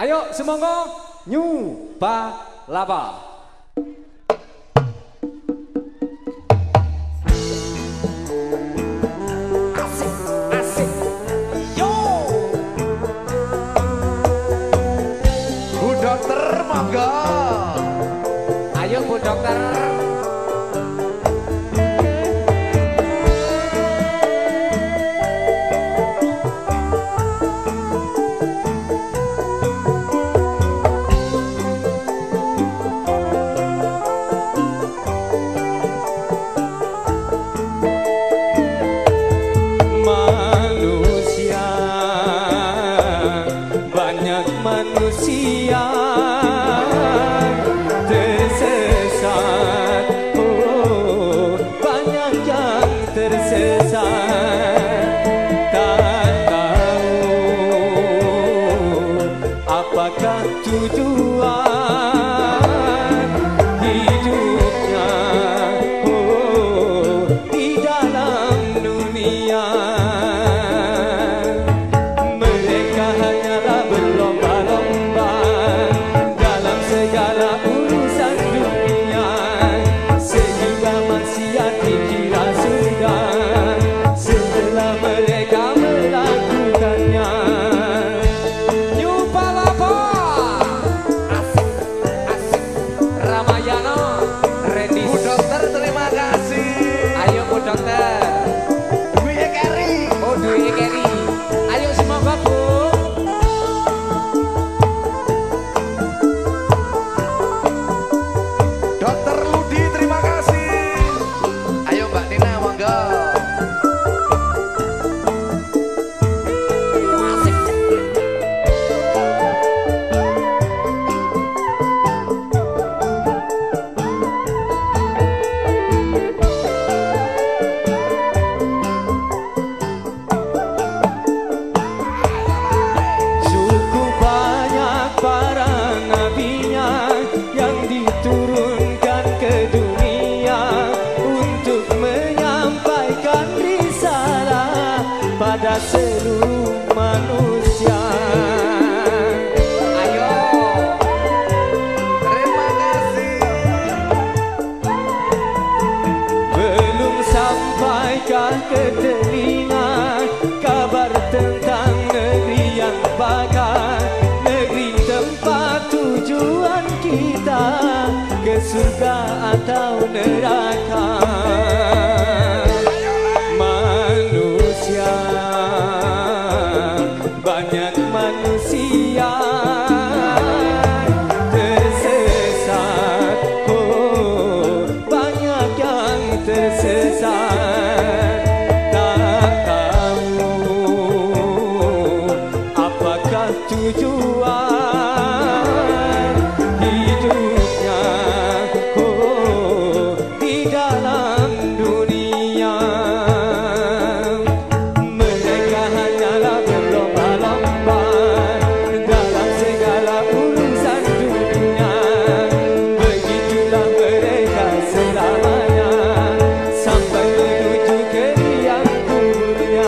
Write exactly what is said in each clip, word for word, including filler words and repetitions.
Ayo semoga New Palapa. Asik, asik. Yo. Bu Dokter monggo. Ayo Bu Dokter. Manusia tersesat, oh banyak yang tersesat, tak tahu apakah tujuan hidupnya, oh di dalam dunia. Mereka hanyalah berlomba-lomba dalam segala urusan dunia, sehingga maksiat dikira sudah setelah mereka melakukannya. New Palapa. Asik, asik. Ramayana, Randy. Bu Dokter terima kasih. Ayo Bu Dokter. Dwi Keri. Oh Dwi Keri. Ayo semoga Bu. Dokter Ludi terima kasih. Ayo Mbak Nina monggo. Asik. Cukup banyak para nabinya yang diturunkan ke dunia untuk menyampaikan risalah pada seluruh manusia. Ayo. Terima kasih. Belum sampaikah ke telinga kabar tentang negeri yang bakal, negeri tempat tujuan kita ke surga atau neraka. Manusia, banyak manusia tersesat, oh banyak yang tersesat, tak tahu apakah tujuan hidupnya, oh di dalam dunia. Mereka hanyalah berlomba-lomba dalam segala urusan dunia, begitulah mereka selamanya sampai menuju ke liang kuburnya.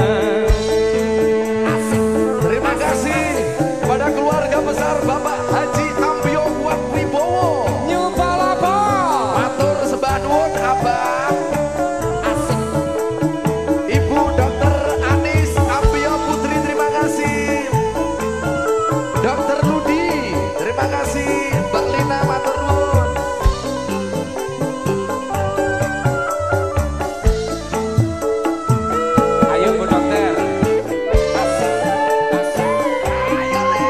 Terima kasih pada keluarga besar Bapak Haji Ambio Buat Wibowo. New Palapa. Matur sembah nuwun Abang. Asik. Ibu Dokter Anis Ambio Putri terima kasih. Dokter Ludi terima kasih. Mbak Lina matur nuwun. Ayo Bu Dokter. Asik, asik. Ayo Le.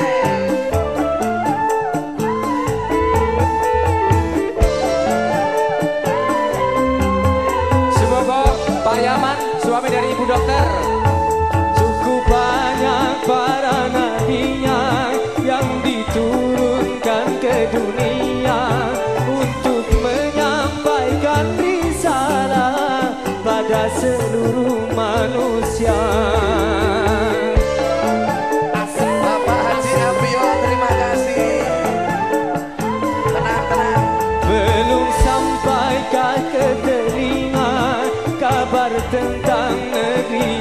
Semoga Pak Yaman, suami dari Ibu Dokter. Cukup banyak para nabinya yang diturunkan ke dunia untuk menyampaikan risalah pada seluruh manusia. Bapak Haji Ambio terima kasih. Tenang, tenang. Belum sampaikah ke telinga kabar tentang negeri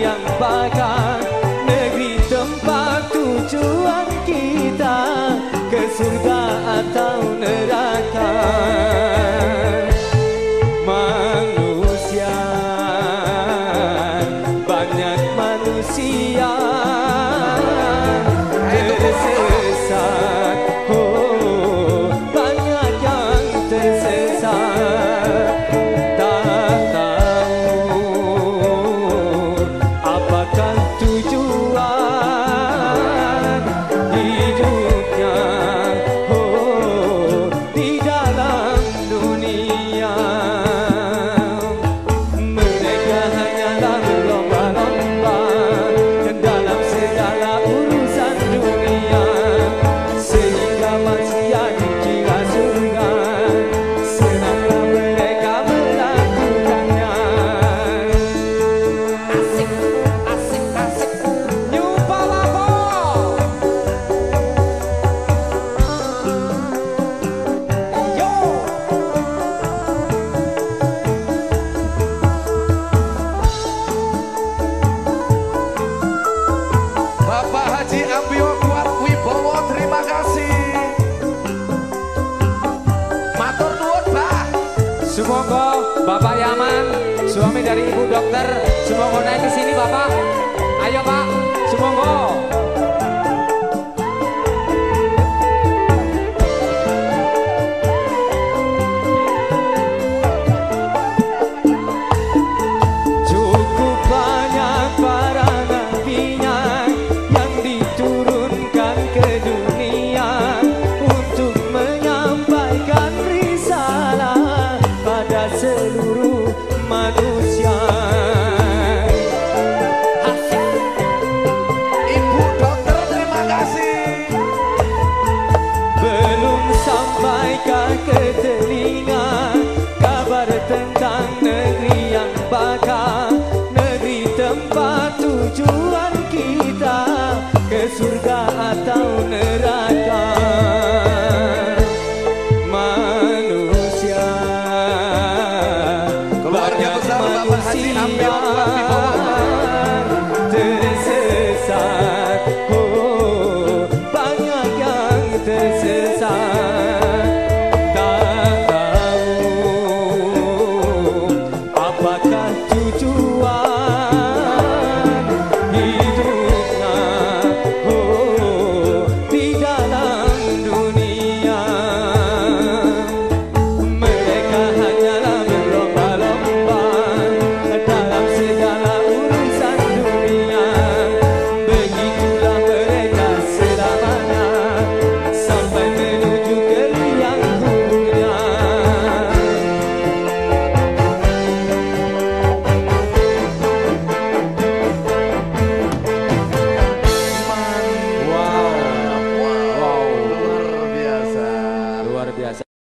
surga atau neraka. Manusia, banyak manusia tersesat, oh banyak yang tersesat. Tak tahu apakah tujuan hidupnya, oh di dalam dunia. Mereka hanyalah berlomba-lomba dalam segala urusan dunia, sehingga manusia dikira surga, senanglah mereka melakukannya. Asik, asik, asik. Nyupa lapo. Yo. Bapak Haji Ambio Kuat Wibowo, terima kasih. Matur nuwun, Pak. Semoga Bapak Yaman, suami dari Ibu Dokter, semoga naik ke sini Bapak. Ayo Pak.